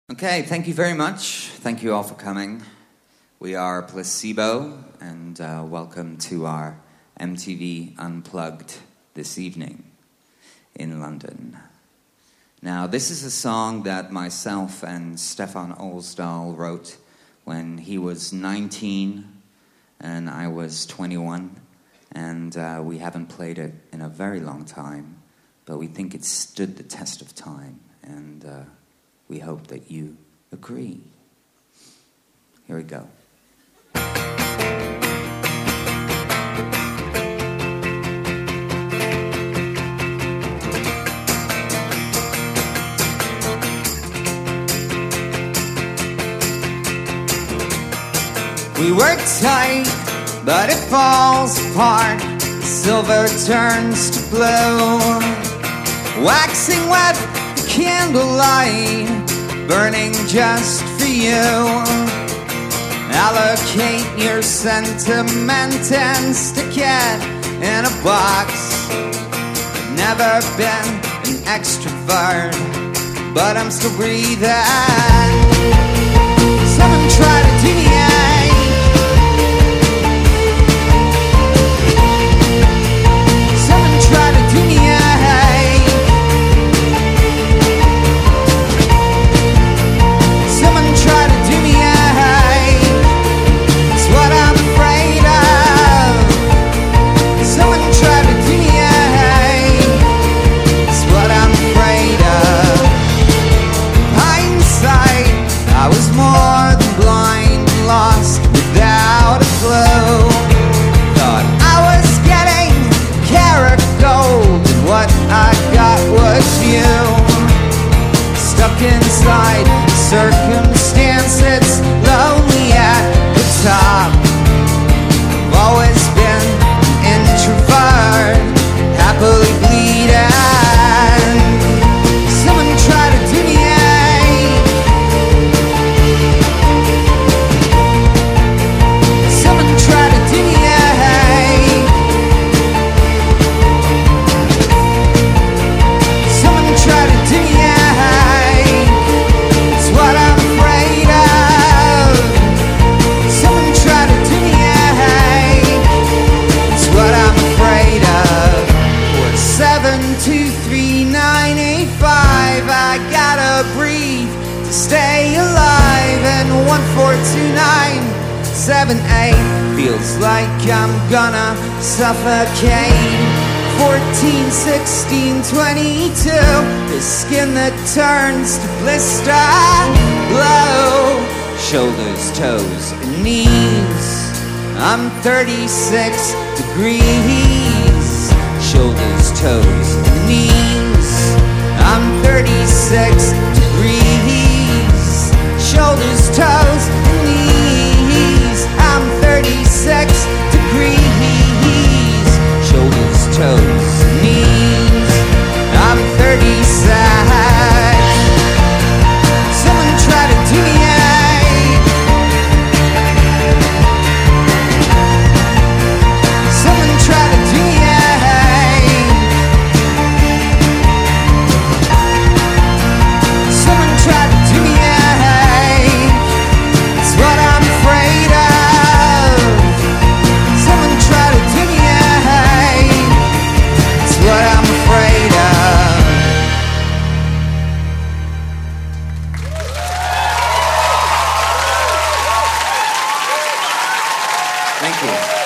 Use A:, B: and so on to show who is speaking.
A: Okay, thank you very much. Thank you all for coming. We are Placebo, and welcome to our MTV Unplugged this evening in London. Now, this is a song that myself and Stefan Olsdahl wrote when he was 19 and I was 21, and we haven't played it in a very long time, but we think it stood the test of time, and we hope that you agree. Here we go. We work tight, but it falls apart. Silver turns to blue, waxing wet the candlelight, burning just for you. Allocate your sentiment and stick it in a box. Never been an extrovert, but I'm still breathing. Someone try to do me inside circumstance, it's lonely at the top. I've always been an introvert, happily bleeding. Someone try to do me Someone try to do me Someone try to do me stay alive, and 1429778 feels like I'm gonna suffocate. 14, 16, 22, the skin that turns to blister glow. Shoulders, toes, and knees, I'm 36 degrees. Shoulders, toes, and knees, I'm 36 degrees. Shoulders, toes, and knees, I'm 36 degrees. Shoulders, toes, and knees, I'm 36. Someone try to do me Someone try to do me Someone try to do me Thank you.